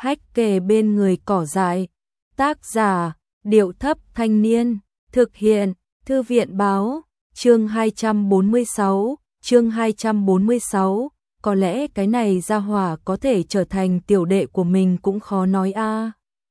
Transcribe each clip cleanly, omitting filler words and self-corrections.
hách kề bên người cỏ dại. Tác giả, Điệu Thấp Thanh Niên. Thực hiện, Thư viện Báo. Chương 246. Có lẽ cái này gia hỏa có thể trở thành tiểu đệ của mình cũng khó nói a.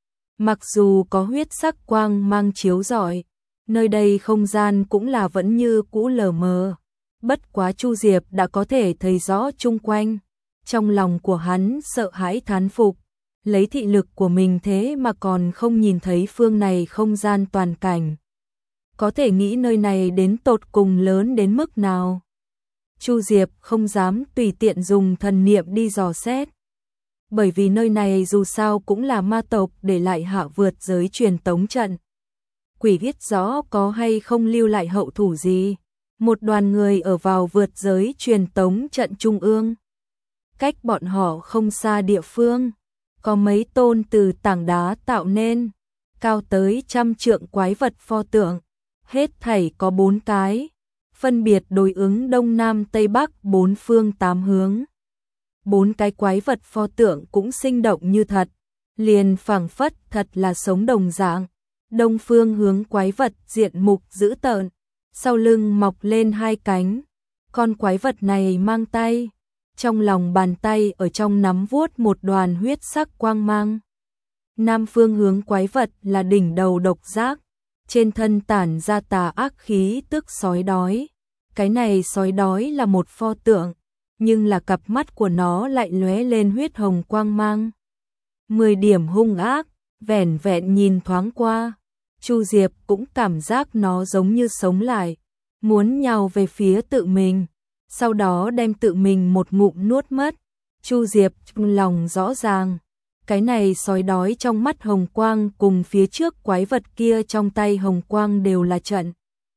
Mặc dù có huyết sắc quang mang chiếu rọi, nơi đây không gian cũng là vẫn như cũ lờ mờ. Bất quá Chu Diệp đã có thể thấy rõ chung quanh. Trong lòng của hắn sợ hãi thán phục, lấy thị lực của mình thế mà còn không nhìn thấy phương này không gian toàn cảnh. Có thể nghĩ nơi này đến tột cùng lớn đến mức nào. Chu Diệp không dám tùy tiện dùng thần niệm đi dò xét. Bởi vì nơi này dù sao cũng là ma tộc để lại hạ vượt giới truyền tống trận. Quỷ biết rõ có hay không lưu lại hậu thủ gì. Một đoàn người ở vào vượt giới truyền tống trận trung ương. Cách bọn họ không xa địa phương, có mấy tôn từ tảng đá tạo nên, cao tới 100 trượng quái vật pho tượng, hết thảy có 4 cái, phân biệt đối ứng đông nam tây bắc 4 phương 8 hướng. 4 cái quái vật pho tượng cũng sinh động như thật, liền phảng phất thật là sống đồng dạng. Đông phương hướng quái vật diện mục dữ tợn, sau lưng mọc lên 2 cánh, con quái vật này mang tay. Trong lòng bàn tay ở trong nắm vuốt một đoàn huyết sắc quang mang. Nam phương hướng quái vật là đỉnh đầu độc giác, trên thân tản ra tà ác khí tức sói đói. Cái này sói đói là một pho tượng, nhưng là cặp mắt của nó lại lóe lên huyết hồng quang mang. 10 điểm hung ác, vẻn vẹn nhìn thoáng qua, Chu Diệp cũng cảm giác nó giống như sống lại, muốn nhào về phía tự mình. Sau đó đem tự mình một ngụm nuốt mất. Chu Diệp lòng rõ ràng, cái này sói đói trong mắt hồng quang cùng phía trước quái vật kia trong tay hồng quang đều là trận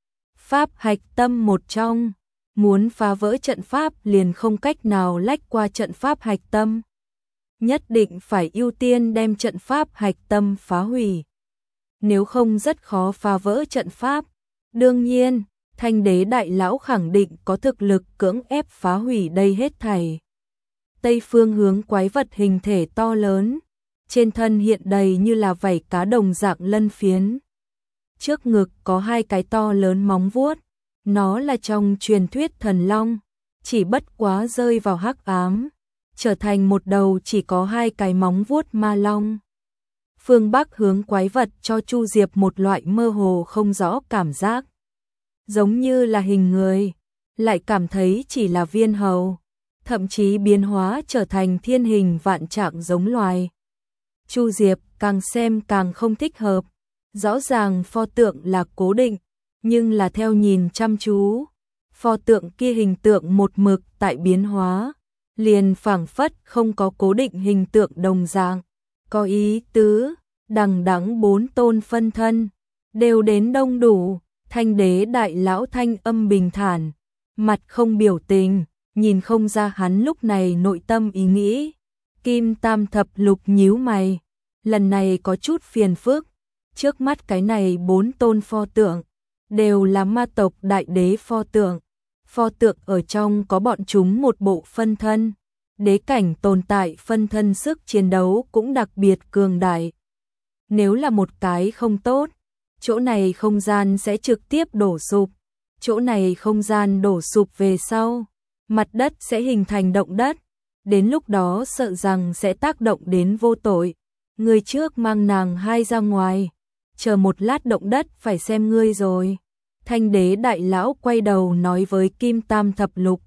pháp hạch tâm một trong, muốn phá vỡ trận pháp liền không cách nào lách qua trận pháp hạch tâm. Nhất định phải ưu tiên đem trận pháp hạch tâm phá hủy. Nếu không rất khó phá vỡ trận pháp. Đương nhiên, Thanh Đế đại lão khẳng định có thực lực cưỡng ép phá hủy đây hết thảy. Tây phương hướng quái vật hình thể to lớn, trên thân hiện đầy như là vảy cá đồng dạng lân phiến. Trước ngực có 2 cái to lớn móng vuốt, nó là trong truyền thuyết thần long, chỉ bất quá rơi vào hắc ám, trở thành một đầu chỉ có 2 cái móng vuốt ma long. Phương Bắc hướng quái vật cho Chu Diệp một loại mơ hồ không rõ cảm giác. Giống như là hình người, lại cảm thấy chỉ là viên hầu, thậm chí biến hóa trở thành thiên hình vạn trạng giống loài. Chu Diệp càng xem càng không thích hợp, rõ ràng pho tượng là cố định, nhưng là theo nhìn chăm chú, pho tượng kia hình tượng một mực tại biến hóa, liền phảng phất không có cố định hình tượng đồng dạng, có ý tứ, đằng đẵng 4 tôn phân thân, đều đến đông đủ. Thanh Đế đại lão thanh âm bình thản, mặt không biểu tình, nhìn không ra hắn lúc này nội tâm ý nghĩ. Kim Tam Thập Lục nhíu mày, lần này có chút phiền phức. Trước mắt cái này 4 tôn pho tượng, đều là ma tộc đại đế pho tượng. Pho tượng ở trong có bọn chúng một bộ phân thân, đế cảnh tồn tại phân thân sức chiến đấu cũng đặc biệt cường đại. Nếu là một cái không tốt, chỗ này không gian sẽ trực tiếp đổ sụp. Chỗ này không gian đổ sụp về sau, mặt đất sẽ hình thành động đất. Đến lúc đó sợ rằng sẽ tác động đến vô tội. Người trước mang nàng 2 ra ngoài. Chờ một lát động đất phải xem ngươi rồi. Thanh Đế đại lão quay đầu nói với Kim Tam Thập Lục.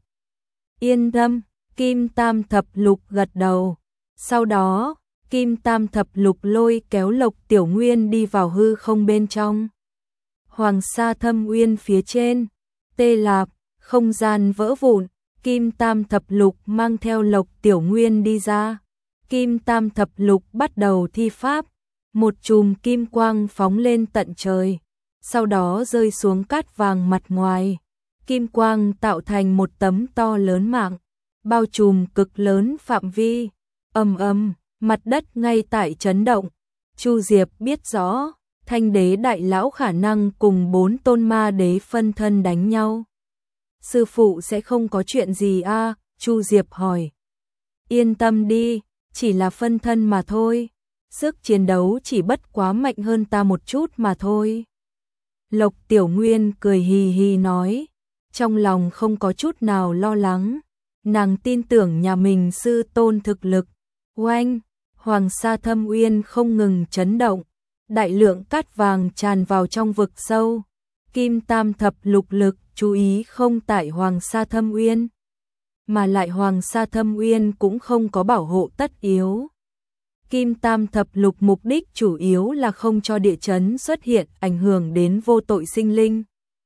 Yên tâm, Kim Tam Thập Lục gật đầu. Sau đó, Kim Tam Thập Lục lôi kéo Lộc Tiểu Nguyên đi vào hư không bên trong. Hoàng Sa Thâm Uyên phía trên, tê lạp, không gian vỡ vụn, Kim Tam Thập Lục mang theo Lộc Tiểu Nguyên đi ra. Kim Tam Thập Lục bắt đầu thi pháp, một chùm kim quang phóng lên tận trời, sau đó rơi xuống cát vàng mặt ngoài. Kim quang tạo thành một tấm to lớn mạng, bao trùm cực lớn phạm vi. Ầm ầm, mặt đất ngay tại chấn động. Chu Diệp biết rõ, Thanh Đế đại lão khả năng cùng 4 tôn ma đế phân thân đánh nhau. Sư phụ sẽ không có chuyện gì a? Chu Diệp hỏi. Yên tâm đi, chỉ là phân thân mà thôi, sức chiến đấu chỉ bất quá mạnh hơn ta một chút mà thôi. Lộc Tiểu Nguyên cười hì hì nói, trong lòng không có chút nào lo lắng, nàng tin tưởng nhà mình sư tôn thực lực. Oanh, Hoàng Sa Thâm Uyên không ngừng chấn động, đại lượng cát vàng tràn vào trong vực sâu. Kim Tam Thập Lục lực chú ý không tại Hoàng Sa Thâm Uyên, mà lại Hoàng Sa Thâm Uyên cũng không có bảo hộ tất yếu. Kim Tam Thập Lục mục đích chủ yếu là không cho địa chấn xuất hiện ảnh hưởng đến vô tội sinh linh.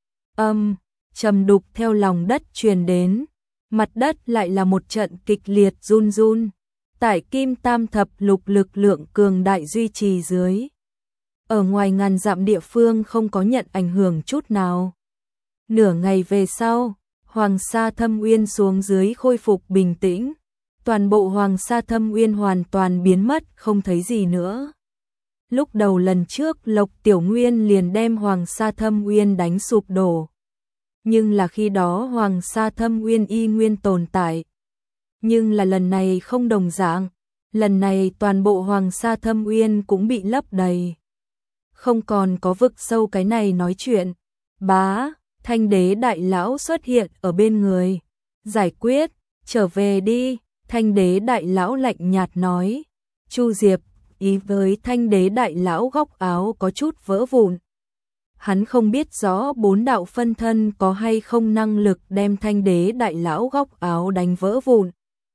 Trầm đục theo lòng đất truyền đến, mặt đất lại là một trận kịch liệt run run. Tại Kim Tam Thập Lục lực lượng cường đại duy trì dưới, ở ngoài ngàn dặm địa phương không có nhận ảnh hưởng chút nào. Nửa ngày về sau, Hoàng Sa Thâm Uyên xuống dưới khôi phục bình tĩnh, toàn bộ Hoàng Sa Thâm Uyên hoàn toàn biến mất không thấy gì nữa. Lúc đầu lần trước Lộc Tiểu Nguyên liền đem Hoàng Sa Thâm Uyên đánh sụp đổ, nhưng là khi đó Hoàng Sa Thâm Uyên y nguyên tồn tại. Nhưng là lần này không đồng dạng, lần này toàn bộ Hoàng Sa Thâm Uyên cũng bị lấp đầy. Không còn có vực sâu cái này nói chuyện. Bá, Thanh Đế Đại Lão xuất hiện ở bên người. Giải quyết, trở về đi, Thanh Đế Đại Lão lạnh nhạt nói. Chu Diệp, ý với Thanh Đế Đại Lão góc áo có chút vỡ vụn. Hắn không biết rõ 4 đạo phân thân có hay không năng lực đem Thanh Đế Đại Lão góc áo đánh vỡ vụn.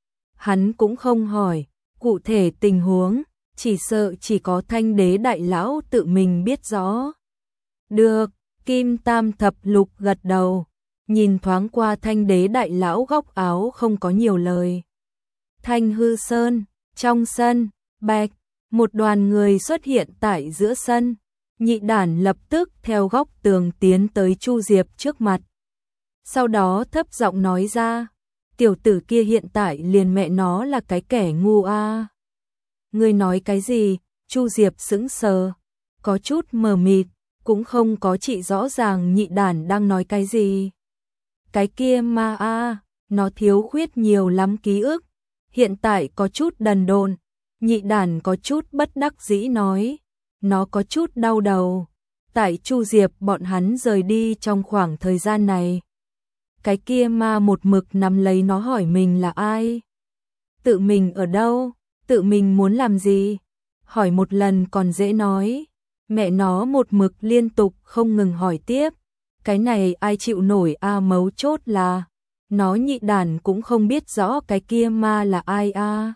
Hắn cũng không hỏi cụ thể tình huống, chỉ sợ chỉ có Thanh Đế Đại Lão tự mình biết rõ. Được, Kim Tam Thập Lục gật đầu, nhìn thoáng qua Thanh Đế Đại Lão góc áo không có nhiều lời. Thanh Hư Sơn, trong sân, bạch, một đoàn người xuất hiện tại giữa sân. Nhị đản lập tức theo góc tường tiến tới Chu Diệp trước mặt. Sau đó thấp giọng nói ra, tiểu tử kia hiện tại liền mẹ nó là cái kẻ ngu a. Ngươi nói cái gì? Chu Diệp sững sờ, có chút mờ mịt, cũng không có chị rõ ràng nhị đản đang nói cái gì. Cái kia ma a, nó thiếu khuyết nhiều lắm ký ức, hiện tại có chút đần độn. Nhị đản có chút bất đắc dĩ nói, nó có chút đau đầu. Tại Chu Diệp bọn hắn rời đi trong khoảng thời gian này, cái kia ma một mực nắm lấy nó hỏi mình là ai, tự mình ở đâu, tự mình muốn làm gì. Hỏi một lần còn dễ nói, mẹ nó một mực liên tục không ngừng hỏi tiếp, cái này ai chịu nổi a. Mấu chốt là nó nhị đản cũng không biết rõ cái kia ma là ai a.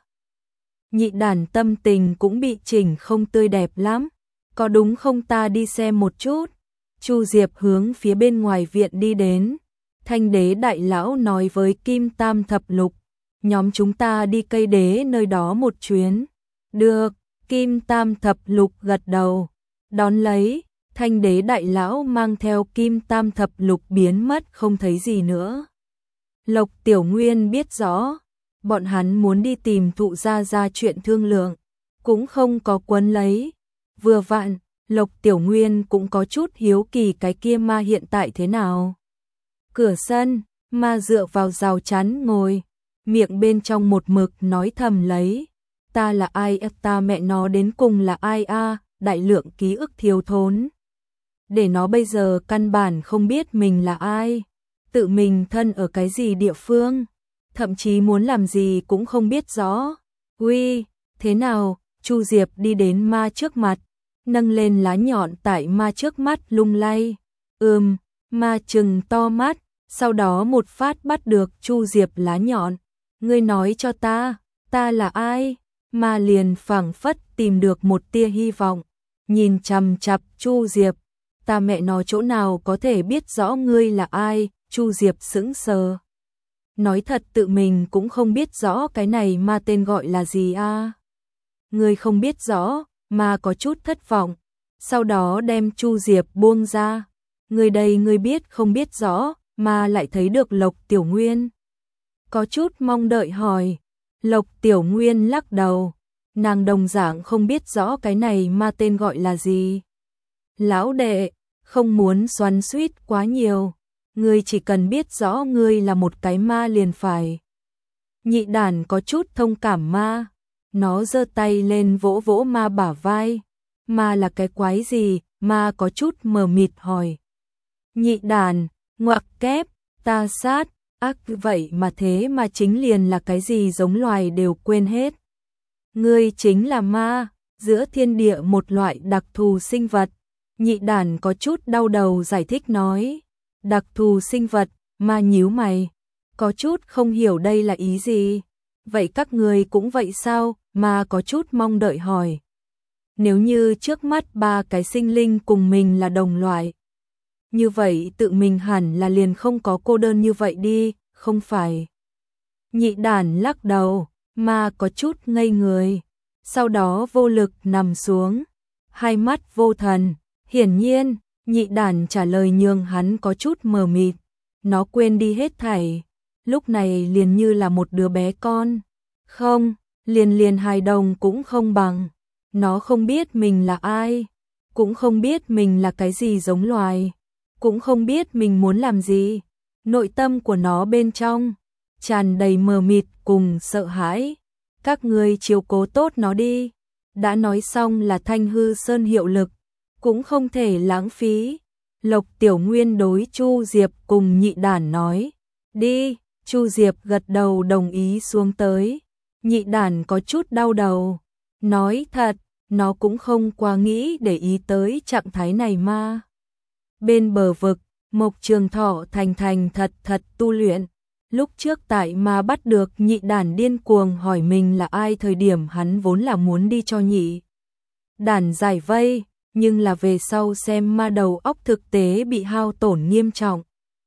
Nhị đản tâm tình cũng bị chỉnh không tươi đẹp lắm. Có đúng không, ta đi xem một chút. Chu Diệp hướng phía bên ngoài viện đi đến. Thanh Đế Đại Lão nói với Kim Tam Thập Lục, nhóm chúng ta đi Cây Đế nơi đó một chuyến. Được, Kim Tam Thập Lục gật đầu. Đón lấy, Thanh Đế Đại Lão mang theo Kim Tam Thập Lục biến mất không thấy gì nữa. Lộc Tiểu Nguyên biết rõ, bọn hắn muốn đi tìm Thụ Gia Gia chuyện thương lượng, cũng không có quấn lấy. Vừa vặn, Lộc Tiểu Nguyên cũng có chút hiếu kỳ cái kia ma hiện tại thế nào. Cửa sân, ma dựa vào rào chắn ngồi, miệng bên trong một mực nói thầm lấy. Ta là ai, ta mẹ nó đến cùng là ai a, đại lượng ký ức thiếu thốn. Để nó bây giờ căn bản không biết mình là ai, tự mình thân ở cái gì địa phương, thậm chí muốn làm gì cũng không biết rõ. Uy, thế nào? Chu Diệp đi đến ma trước mặt, nâng lên lá nhọn tại ma trước mắt lung lay. Ma trừng to mắt, sau đó một phát bắt được Chu Diệp lá nhọn. Ngươi nói cho ta là ai? Ma liền phảng phất tìm được một tia hy vọng, nhìn chằm chằm Chu Diệp. Ta mẹ nó chỗ nào có thể biết rõ ngươi là ai? Chu Diệp sững sờ. Nói thật tự mình cũng không biết rõ cái này ma tên gọi là gì a. Ngươi không biết rõ, ma có chút thất vọng, sau đó đem Chu Diệp buông ra. Ngươi đây ngươi biết không biết rõ, ma lại thấy được Lộc Tiểu Nguyên. Có chút mong đợi hỏi. Lộc Tiểu Nguyên lắc đầu, nàng đồng dạng không biết rõ cái này ma tên gọi là gì. Lão đệ, không muốn xoắn xuýt quá nhiều, ngươi chỉ cần biết rõ ngươi là một cái ma liền phải. Nhị đản có chút thông cảm ma, Nó giơ tay lên vỗ vỗ ma bả vai. Ma là cái quái gì? Ma có chút mờ mịt hỏi. Nhị đàn, ngoặc kép, ta sát, ác vậy mà thế mà chính liền là cái gì giống loài đều quên hết. Ngươi chính là ma, giữa thiên địa một loại đặc thù sinh vật. Nhị đàn có chút đau đầu giải thích nói. Đặc thù sinh vật, ma nhíu mày. Có chút không hiểu đây là ý gì. Vậy các người cũng vậy sao? Ma có chút mong đợi hỏi. Nếu như trước mắt ba cái sinh linh cùng mình là đồng loại, như vậy tự mình hẳn là liền không có cô đơn như vậy đi, không phải? Nhị đàn lắc đầu, ma có chút ngây người, sau đó vô lực nằm xuống, hai mắt vô thần. Hiển nhiên, nhị đàn trả lời nhường hắn có chút mờ mịt, nó quên đi hết thảy, lúc này liền như là một đứa bé con. Không, liền hài đồng cũng không bằng. Nó không biết mình là ai, cũng không biết mình là cái gì giống loài, cũng không biết mình muốn làm gì. Nội tâm của nó bên trong tràn đầy mờ mịt cùng sợ hãi. Các ngươi chiếu cố tốt nó đi. Đã nói xong là Thanh Hư Sơn hiệu lực, cũng không thể lãng phí. Lộc Tiểu Nguyên đối Chu Diệp cùng nhị đàn nói. Đi, Chu Diệp gật đầu đồng ý xuống tới. Nhị đàn có chút đau đầu. Nói thật, nó cũng không quá nghĩ để ý tới trạng thái này mà. Bên bờ vực, Mộc Trường Thọ thành thật tu luyện. Lúc trước tại mà bắt được nhị đàn điên cuồng hỏi mình là ai thời điểm hắn vốn là muốn đi cho nhị đàn giải vây, nhưng là về sau xem ma đầu óc thực tế bị hao tổn nghiêm trọng.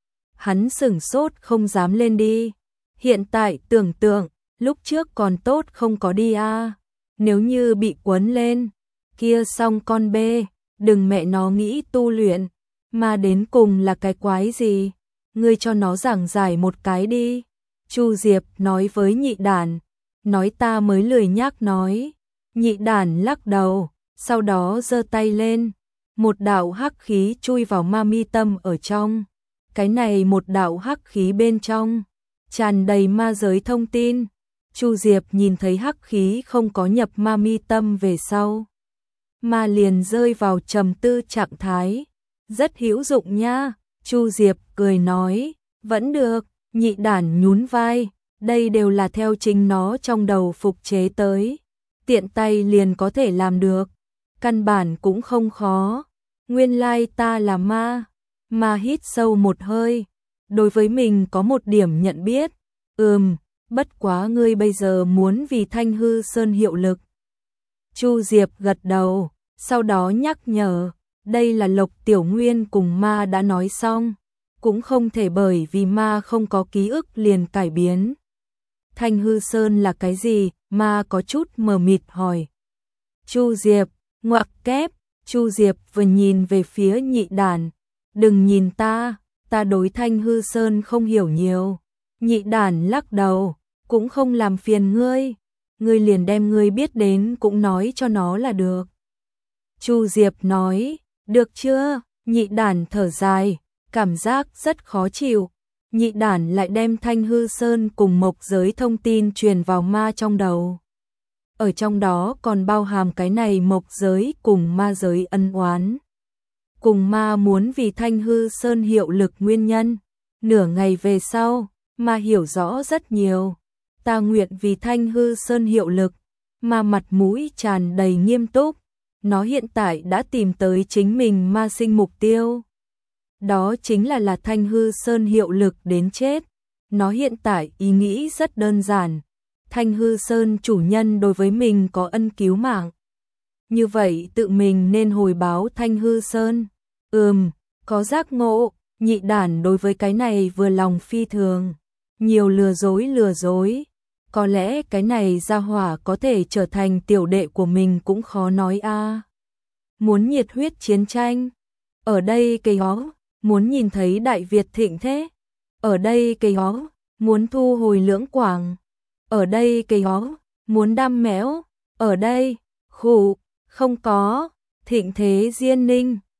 Hắn sửng sốt không dám lên đi. Hiện tại tưởng tượng, lúc trước còn tốt không có đi a. Nếu như bị quấn lên, kia xong con bê, đừng mẹ nó nghĩ tu luyện, mà đến cùng là cái quái gì, ngươi cho nó giảng giải một cái đi. Chu Diệp nói với nhị đàn, nói ta mới lười nhác nói. Nhị đàn lắc đầu, sau đó giơ tay lên, một đạo hắc khí chui vào ma mi tâm ở trong. Cái này một đạo hắc khí bên trong, tràn đầy ma giới thông tin. Chu Diệp nhìn thấy hắc khí không có nhập ma mi tâm về sau, ma liền rơi vào trầm tư trạng thái. Rất hữu dụng nha. Chu Diệp cười nói, vẫn được. Nhị đàn nhún vai, đây đều là theo chính nó trong đầu phục chế tới, tiện tay liền có thể làm được, căn bản cũng không khó. Nguyên lai ta là ma. Ma hít sâu một hơi, đối với mình có một điểm nhận biết. Bất quá ngươi bây giờ muốn vì Thanh Hư Sơn hiệu lực. Chu Diệp gật đầu, sau đó nhắc nhở, đây là Lộc Tiểu Nguyên cùng ma đã nói xong, cũng không thể bởi vì ma không có ký ức liền cải biến. Thanh Hư Sơn là cái gì? Ma có chút mờ mịt hỏi. Chu Diệp, ngoặc kép. Chu Diệp vừa nhìn về phía nhị đàn, đừng nhìn ta đối Thanh Hư Sơn không hiểu nhiều. Nhị đàn lắc đầu, cũng không làm phiền ngươi, ngươi liền đem ngươi biết đến cũng nói cho nó là được. Chu Diệp nói, được chưa? Nhị đàn thở dài, cảm giác rất khó chịu. Nhị đàn lại đem Thanh Hư Sơn cùng mộc giới thông tin truyền vào ma trong đầu. Ở trong đó còn bao hàm cái này mộc giới cùng ma giới ân oán. Cùng ma muốn vì Thanh Hư Sơn hiệu lực nguyên nhân. Nửa ngày về sau, ma hiểu rõ rất nhiều. Ta nguyện vì Thanh Hư Sơn hiệu lực. Ma mặt mũi tràn đầy nghiêm túc. Nó hiện tại đã tìm tới chính mình ma sinh mục tiêu. Đó chính là Thanh Hư Sơn hiệu lực đến chết. Nó hiện tại ý nghĩ rất đơn giản. Thanh Hư Sơn chủ nhân đối với mình có ân cứu mạng. Như vậy tự mình nên hồi báo Thanh Hư Sơn. Có giác ngộ. Nhị đàn đối với cái này vừa lòng phi thường. Nhiều lừa dối. Có lẽ cái này gia hỏa có thể trở thành tiểu đệ của mình cũng khó nói a. Muốn nhiệt huyết chiến tranh. Ở đây cây ó, muốn nhìn thấy Đại Việt thịnh thế. Ở đây cây ó, muốn thu hồi Lưỡng Quảng. Ở đây cây ó, muốn đam mẽo. Ở đây, không có, thịnh thế Diên Ninh.